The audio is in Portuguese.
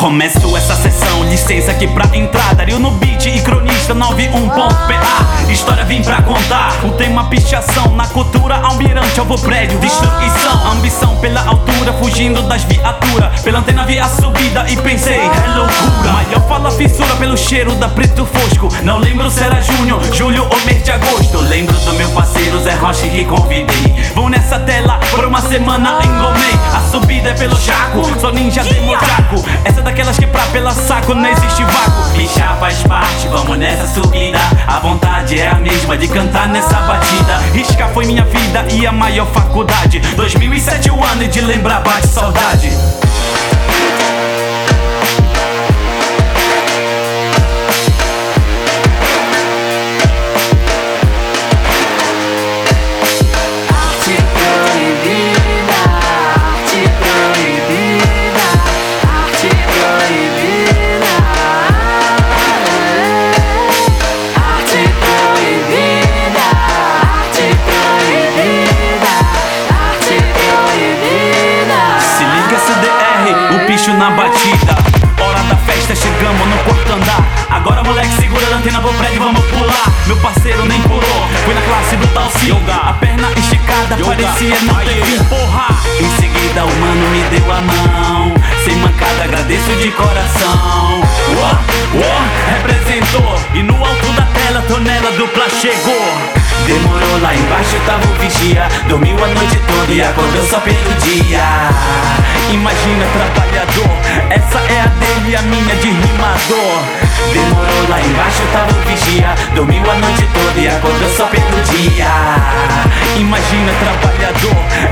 Começo essa sessão, licença aqui pra entrar. Dario no beat e cronista 91.PA. História vim pra contar. O tema pichação, na cultura almirante, alvo prédio, destruição. Ambição pela altura, fugindo das viaturas. Pela antena vi a subida e pensei, é loucura. Maior fala fissura pelo cheiro da preto fosco. Não lembro se era junho, julho ou mês de agosto. Lembro do meu parceiro Zé Rocha que convidei. Vão nessa tela, por uma semana engomei. A subida é pelo Chaco, sou ninja demotraco. Essa é daquelas que pra pela saco não existe vácuo. Pichar faz parte, vamos nessa subida. A vontade é a mesma de cantar nessa batida. Riscar foi minha vida e a maior faculdade. 2007 o ano e de lembrar bate saudade. Na batida, hora da festa, chegamos no quarto andar. Agora moleque, segura a antena pro prédio, vamos pular. Meu parceiro nem pulou, foi na classe do tal Yoga. A perna esticada, parecia não ter fim, porra. Em seguida o mano me deu a mão. Sem mancada, agradeço de coração. Representou, e no alto da tela, tonela dupla chegou. Demorou, lá embaixo tava o vigia. Dormiu a noite toda e acordou só pelo dia. Imagina trabalhador, essa é a dele e a minha de rimador. Demorou, lá embaixo tava o vigia. Dormiu a noite toda e acordou só pelo dia. Imagina trabalhador,